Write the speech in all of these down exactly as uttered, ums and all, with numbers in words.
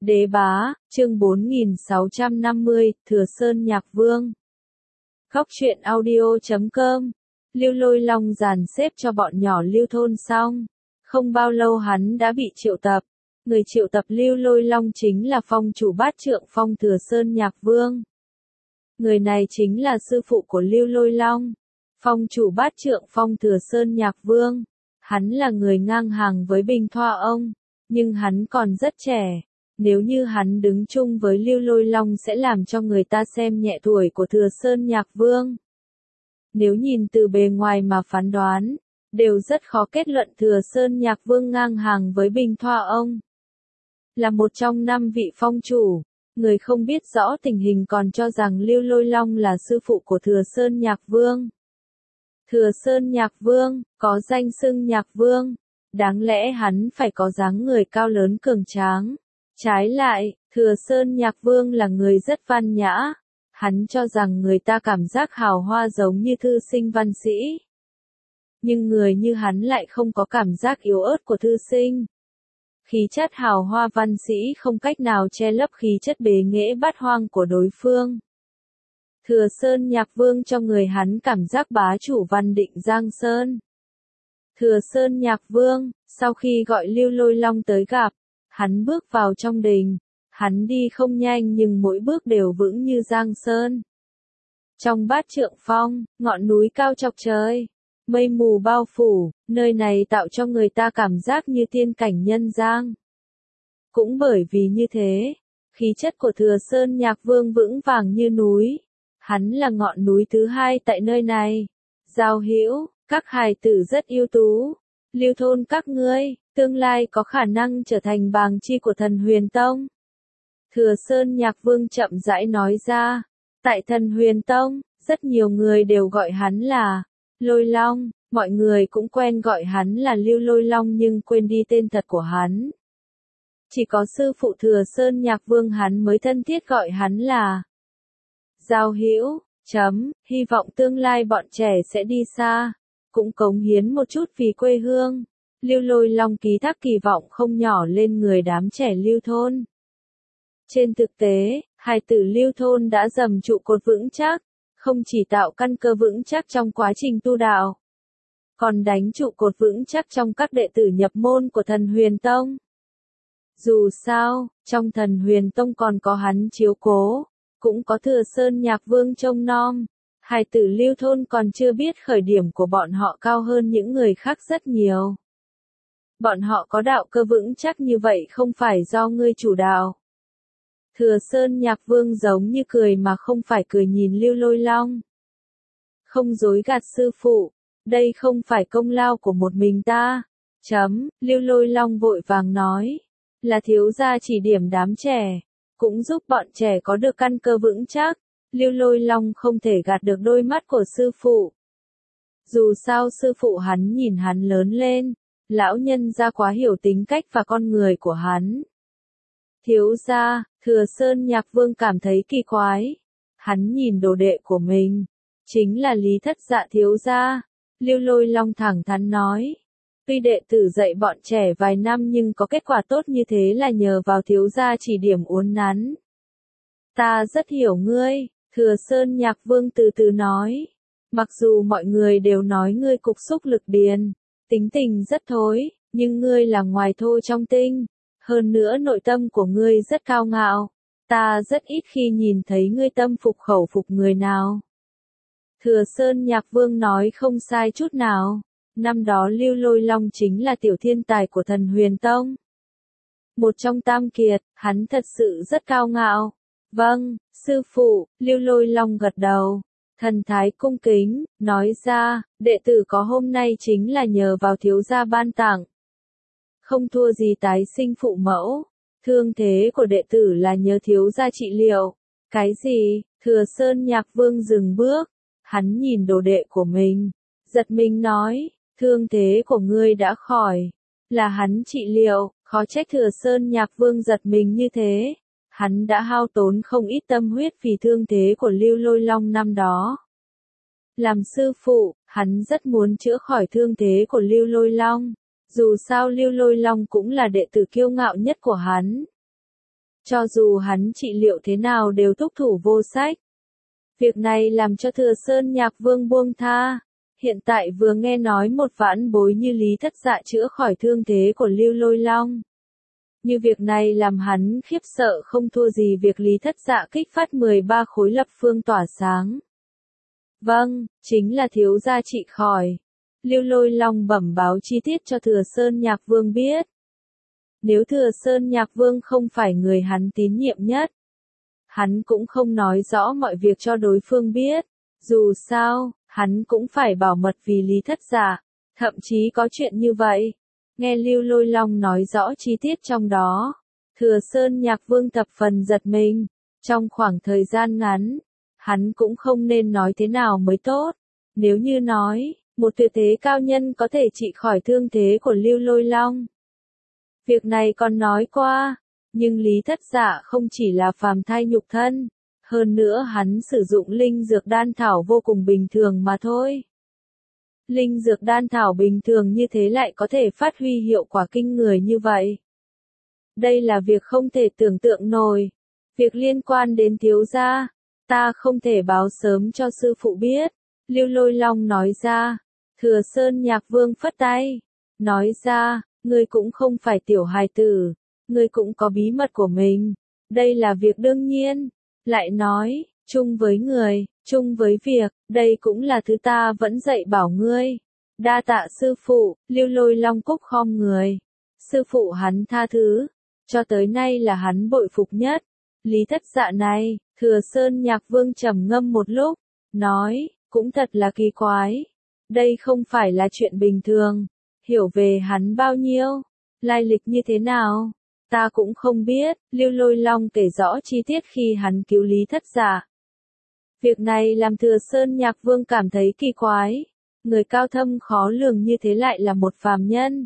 Đế bá, chương bốn nghìn sáu trăm năm mươi, Thừa Sơn Nhạc Vương. Góc truyện audio chấm com. Lưu Lôi Long dàn xếp cho bọn nhỏ Lưu thôn xong. Không bao lâu hắn đã bị triệu tập. Người triệu tập Lưu Lôi Long chính là phong chủ bát trượng phong Thừa Sơn Nhạc Vương. Người này chính là sư phụ của Lưu Lôi Long. Phong chủ bát trượng phong Thừa Sơn Nhạc Vương. Hắn là người ngang hàng với Bình Thoa ông. Nhưng hắn còn rất trẻ. Nếu như hắn đứng chung với Lưu Lôi Long sẽ làm cho người ta xem nhẹ tuổi của Thừa Sơn Nhạc Vương. Nếu nhìn từ bề ngoài mà phán đoán, đều rất khó kết luận Thừa Sơn Nhạc Vương ngang hàng với Bình Thoa ông. Là một trong năm vị phong chủ, người không biết rõ tình hình còn cho rằng Lưu Lôi Long là sư phụ của Thừa Sơn Nhạc Vương. Thừa Sơn Nhạc Vương, có danh xưng Nhạc Vương, đáng lẽ hắn phải có dáng người cao lớn cường tráng. Trái lại, Thừa Sơn Nhạc Vương là người rất văn nhã. Hắn cho rằng người ta cảm giác hào hoa giống như thư sinh văn sĩ. Nhưng người như hắn lại không có cảm giác yếu ớt của thư sinh. Khí chất hào hoa văn sĩ không cách nào che lấp khí chất bề nghệ bát hoang của đối phương. Thừa Sơn Nhạc Vương cho người hắn cảm giác bá chủ văn định Giang Sơn. Thừa Sơn Nhạc Vương, sau khi gọi Lưu Lôi Long tới gặp, hắn bước vào trong đình, hắn đi không nhanh nhưng mỗi bước đều vững như Giang Sơn. Trong bát trượng phong, ngọn núi cao chọc trời, mây mù bao phủ, nơi này tạo cho người ta cảm giác như tiên cảnh nhân gian. Cũng bởi vì như thế, khí chất của Thừa Sơn Nhạc Vương vững vàng như núi, hắn là ngọn núi thứ hai tại nơi này. Giao hữu, các hài tử rất ưu tú, Lưu thôn các ngươi, tương lai có khả năng trở thành bàng chi của Thần Huyền Tông. Thừa Sơn Nhạc Vương chậm rãi nói ra, tại Thần Huyền Tông, rất nhiều người đều gọi hắn là Lôi Long, mọi người cũng quen gọi hắn là Lưu Lôi Long nhưng quên đi tên thật của hắn. Chỉ có sư phụ Thừa Sơn Nhạc Vương hắn mới thân thiết gọi hắn là Giao hữu, chấm, hy vọng tương lai bọn trẻ sẽ đi xa, cũng cống hiến một chút vì quê hương. Lưu Lôi Long ký thác kỳ vọng không nhỏ lên người đám trẻ Lưu thôn. Trên thực tế, hài tử Lưu thôn đã dầm trụ cột vững chắc, không chỉ tạo căn cơ vững chắc trong quá trình tu đạo, còn đánh trụ cột vững chắc trong các đệ tử nhập môn của Thần Huyền Tông. Dù sao, trong Thần Huyền Tông còn có hắn chiếu cố, cũng có Thừa Sơn Nhạc Vương trông nom. Hài tử Lưu thôn còn chưa biết khởi điểm của bọn họ cao hơn những người khác rất nhiều. Bọn họ có đạo cơ vững chắc như vậy không phải do ngươi chủ đạo. Thừa Sơn Nhạc Vương giống như cười mà không phải cười nhìn Lưu Lôi Long. Không dối gạt sư phụ, đây không phải công lao của một mình ta. Chấm, Lưu Lôi Long vội vàng nói, là thiếu gia chỉ điểm đám trẻ, cũng giúp bọn trẻ có được căn cơ vững chắc. Lưu Lôi Long không thể gạt được đôi mắt của sư phụ. Dù sao sư phụ hắn nhìn hắn lớn lên, lão nhân gia quá hiểu tính cách và con người của hắn. Thiếu gia, Thừa Sơn Nhạc Vương cảm thấy kỳ quái. Hắn nhìn đồ đệ của mình, chính là Lý Thất Dạ thiếu gia. Lưu Lôi Long thẳng thắn nói, tuy đệ tử dạy bọn trẻ vài năm nhưng có kết quả tốt như thế là nhờ vào thiếu gia chỉ điểm uốn nắn. Ta rất hiểu ngươi. Thừa Sơn Nhạc Vương từ từ nói, mặc dù mọi người đều nói ngươi cục xúc lực điền, tính tình rất thối, nhưng ngươi là ngoài thô trong tinh, hơn nữa nội tâm của ngươi rất cao ngạo, ta rất ít khi nhìn thấy ngươi tâm phục khẩu phục người nào. Thừa Sơn Nhạc Vương nói không sai chút nào, năm đó Lưu Lôi Long chính là tiểu thiên tài của Thần Huyền Tông. Một trong tam kiệt, hắn thật sự rất cao ngạo. Vâng, sư phụ, Lưu Lôi Long gật đầu, thần thái cung kính, nói ra, đệ tử có hôm nay chính là nhờ vào thiếu gia ban tặng. Không thua gì tái sinh phụ mẫu, thương thế của đệ tử là nhờ thiếu gia trị liệu. Cái gì? Thừa Sơn Nhạc Vương dừng bước, hắn nhìn đồ đệ của mình, giật mình nói, thương thế của ngươi đã khỏi, là hắn trị liệu, khó trách Thừa Sơn Nhạc Vương giật mình như thế. Hắn đã hao tốn không ít tâm huyết vì thương thế của Lưu Lôi Long năm đó. Làm sư phụ, hắn rất muốn chữa khỏi thương thế của Lưu Lôi Long. Dù sao Lưu Lôi Long cũng là đệ tử kiêu ngạo nhất của hắn. Cho dù hắn trị liệu thế nào đều thúc thủ vô sách. Việc này làm cho Thừa Sơn Nhạc Vương buông tha. Hiện tại vừa nghe nói một vãn bối như Lý Thất Dạ chữa khỏi thương thế của Lưu Lôi Long. Như việc này làm hắn khiếp sợ không thua gì việc Lý Thất Dạ kích phát mười ba khối lập phương tỏa sáng. Vâng, chính là thiếu gia trị khỏi. Lưu Lôi Long bẩm báo chi tiết cho Thừa Sơn Nhạc Vương biết. Nếu Thừa Sơn Nhạc Vương không phải người hắn tín nhiệm nhất, hắn cũng không nói rõ mọi việc cho đối phương biết. Dù sao, hắn cũng phải bảo mật vì Lý Thất Dạ. Thậm chí có chuyện như vậy. Nghe Lưu Lôi Long nói rõ chi tiết trong đó, Thừa Sơn Nhạc Vương thập phần giật mình. Trong khoảng thời gian ngắn, hắn cũng không nên nói thế nào mới tốt. Nếu như nói, một tuyệt thế cao nhân có thể trị khỏi thương thế của Lưu Lôi Long. Việc này còn nói qua, nhưng Lý Thất Dạ không chỉ là phàm thai nhục thân, hơn nữa hắn sử dụng linh dược đan thảo vô cùng bình thường mà thôi. Linh dược đan thảo bình thường như thế lại có thể phát huy hiệu quả kinh người như vậy. Đây là việc không thể tưởng tượng nổi. Việc liên quan đến thiếu gia, ta không thể báo sớm cho sư phụ biết. Lưu Lôi Long nói ra. Thừa Sơn Nhạc Vương phất tay, nói ra, ngươi cũng không phải tiểu hài tử, ngươi cũng có bí mật của mình. Đây là việc đương nhiên. Lại nói, chung với người, chung với việc, đây cũng là thứ ta vẫn dạy bảo ngươi. Đa tạ sư phụ. Lưu Lôi Long cúc khom người. Sư phụ hắn tha thứ, cho tới nay là hắn bội phục nhất. Lý Thất Dạ này, Thừa Sơn Nhạc Vương trầm ngâm một lúc, nói, cũng thật là kỳ quái. Đây không phải là chuyện bình thường. Hiểu về hắn bao nhiêu, lai lịch như thế nào, ta cũng không biết. Lưu Lôi Long kể rõ chi tiết khi hắn cứu Lý Thất Dạ. Việc này làm Thừa Sơn Nhạc Vương cảm thấy kỳ quái. Người cao thâm khó lường như thế lại là một phàm nhân.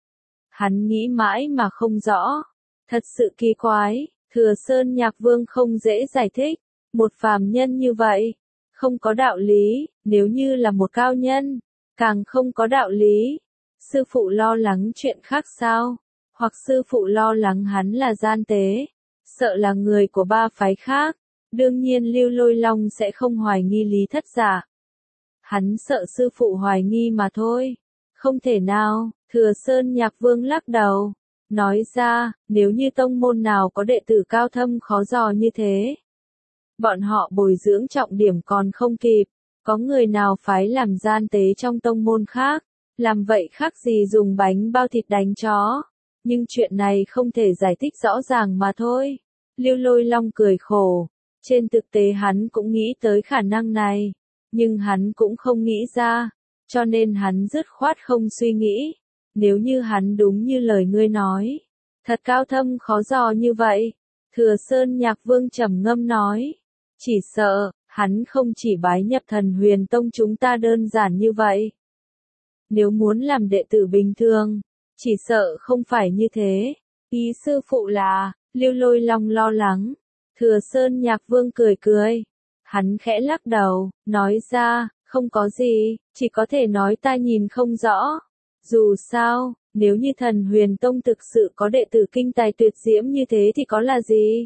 Hắn nghĩ mãi mà không rõ. Thật sự kỳ quái, Thừa Sơn Nhạc Vương không dễ giải thích. Một phàm nhân như vậy, không có đạo lý, nếu như là một cao nhân, càng không có đạo lý. Sư phụ lo lắng chuyện khác sao? Hoặc sư phụ lo lắng hắn là gian tế, sợ là người của ba phái khác. Đương nhiên Lưu Lôi Long sẽ không hoài nghi Lý Thất Dạ. Hắn sợ sư phụ hoài nghi mà thôi. Không thể nào. Thừa Sơn Nhạc Vương lắc đầu, nói ra, nếu như tông môn nào có đệ tử cao thâm khó dò như thế, bọn họ bồi dưỡng trọng điểm còn không kịp. Có người nào phái làm gian tế trong tông môn khác, làm vậy khác gì dùng bánh bao thịt đánh chó. Nhưng chuyện này không thể giải thích rõ ràng mà thôi. Lưu Lôi Long cười khổ. Trên thực tế hắn cũng nghĩ tới khả năng này, nhưng hắn cũng không nghĩ ra, cho nên hắn dứt khoát không suy nghĩ. Nếu như hắn đúng như lời ngươi nói, thật cao thâm khó dò như vậy, Thừa Sơn Nhạc Vương trầm ngâm nói, chỉ sợ, hắn không chỉ bái nhập Thần Huyền Tông chúng ta đơn giản như vậy. Nếu muốn làm đệ tử bình thường, chỉ sợ không phải như thế. Ý sư phụ là, Lưu Lôi Long lo lắng. Thừa Sơn Nhạc Vương cười cười. Hắn khẽ lắc đầu, nói ra, không có gì, chỉ có thể nói ta nhìn không rõ. Dù sao, nếu như Thần Huyền Tông thực sự có đệ tử kinh tài tuyệt diễm như thế thì có là gì?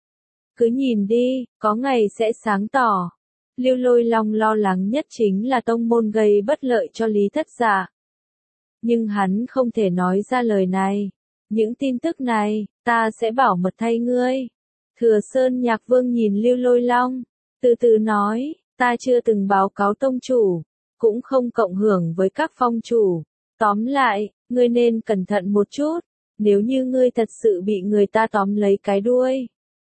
Cứ nhìn đi, có ngày sẽ sáng tỏ. Lưu Lôi Long lo lắng nhất chính là tông môn gây bất lợi cho Lý Thất Dạ. Nhưng hắn không thể nói ra lời này. Những tin tức này, ta sẽ bảo mật thay ngươi. Thừa Sơn Nhạc Vương nhìn Lưu Lôi Long, từ từ nói, ta chưa từng báo cáo tông chủ, cũng không cộng hưởng với các phong chủ. Tóm lại, ngươi nên cẩn thận một chút, nếu như ngươi thật sự bị người ta tóm lấy cái đuôi.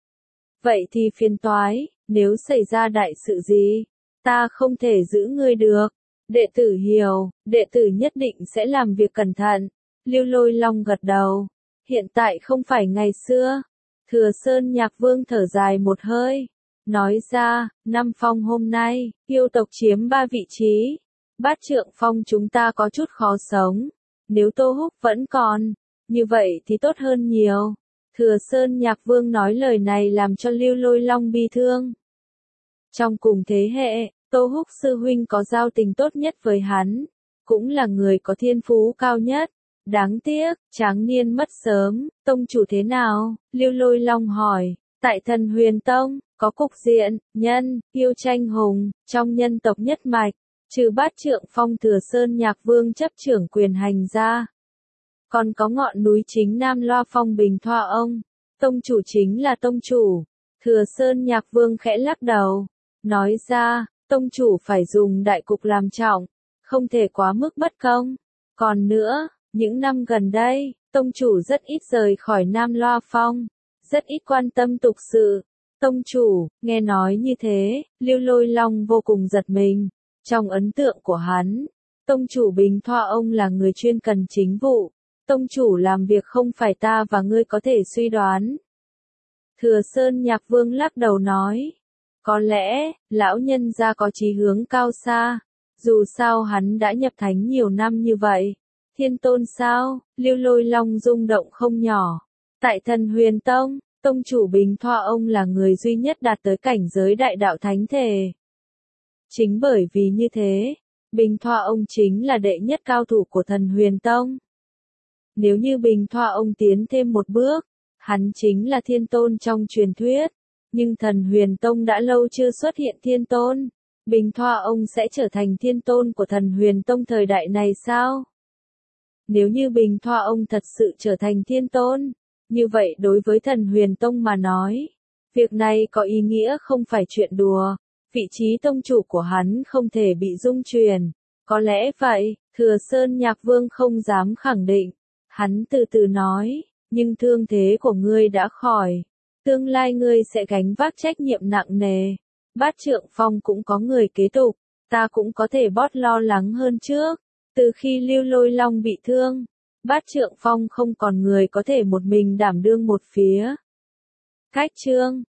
Vậy thì phiền toái, nếu xảy ra đại sự gì, ta không thể giữ ngươi được. Đệ tử hiểu, đệ tử nhất định sẽ làm việc cẩn thận. Lưu Lôi Long gật đầu. Hiện tại không phải ngày xưa. Thừa Sơn Nhạc Vương thở dài một hơi, nói ra, năm phong hôm nay, yêu tộc chiếm ba vị trí. Bát Trượng Phong chúng ta có chút khó sống. Nếu Tô Húc vẫn còn, như vậy thì tốt hơn nhiều. Thừa Sơn Nhạc Vương nói lời này làm cho Lưu Lôi Long bi thương. Trong cùng thế hệ, Tô Húc sư huynh có giao tình tốt nhất với hắn, cũng là người có thiên phú cao nhất. Đáng tiếc, Tráng Niên mất sớm, tông chủ thế nào? Lưu Lôi Long hỏi. Tại Thần Huyền Tông, có cục diện, nhân, yêu tranh hùng, trong nhân tộc nhất mạch, trừ Bát Trượng Phong Thừa Sơn Nhạc Vương chấp trưởng quyền hành ra. Còn có ngọn núi chính Nam Loa Phong Bình Thoa ông, tông chủ chính là tông chủ. Thừa Sơn Nhạc Vương khẽ lắc đầu, nói ra, tông chủ phải dùng đại cục làm trọng, không thể quá mức bất công. Còn nữa, những năm gần đây, tông chủ rất ít rời khỏi Nam Loa Phong, rất ít quan tâm tục sự. Tông chủ, nghe nói như thế, Lưu Lôi Long vô cùng giật mình. Trong ấn tượng của hắn, tông chủ Bình Thoa ông là người chuyên cần chính vụ. Tông chủ làm việc không phải ta và ngươi có thể suy đoán. Thừa Sơn Nhạc Vương lắc đầu nói. Có lẽ, lão nhân gia có chí hướng cao xa. Dù sao hắn đã nhập thánh nhiều năm như vậy. Thiên tôn sao? Lưu Lôi Long rung động không nhỏ. Tại Thần Huyền Tông, tông chủ Bình Thoa ông là người duy nhất đạt tới cảnh giới đại đạo thánh thể. Chính bởi vì như thế, Bình Thoa ông chính là đệ nhất cao thủ của Thần Huyền Tông. Nếu như Bình Thoa ông tiến thêm một bước, hắn chính là thiên tôn trong truyền thuyết. Nhưng Thần Huyền Tông đã lâu chưa xuất hiện thiên tôn. Bình Thoa ông sẽ trở thành thiên tôn của Thần Huyền Tông thời đại này sao? Nếu như Bình Thoa ông thật sự trở thành thiên tôn, như vậy đối với Thần Huyền Tông mà nói, việc này có ý nghĩa không phải chuyện đùa. Vị trí tông chủ của hắn không thể bị dung truyền. Có lẽ vậy, Thừa Sơn Nhạc Vương không dám khẳng định. Hắn từ từ nói, nhưng thương thế của ngươi đã khỏi. Tương lai ngươi sẽ gánh vác trách nhiệm nặng nề. Bát Trượng Phong cũng có người kế tục, ta cũng có thể bớt lo lắng hơn trước. Từ khi Lưu Lôi Long bị thương, Bát Trượng Phong không còn người có thể một mình đảm đương một phía. Cách chương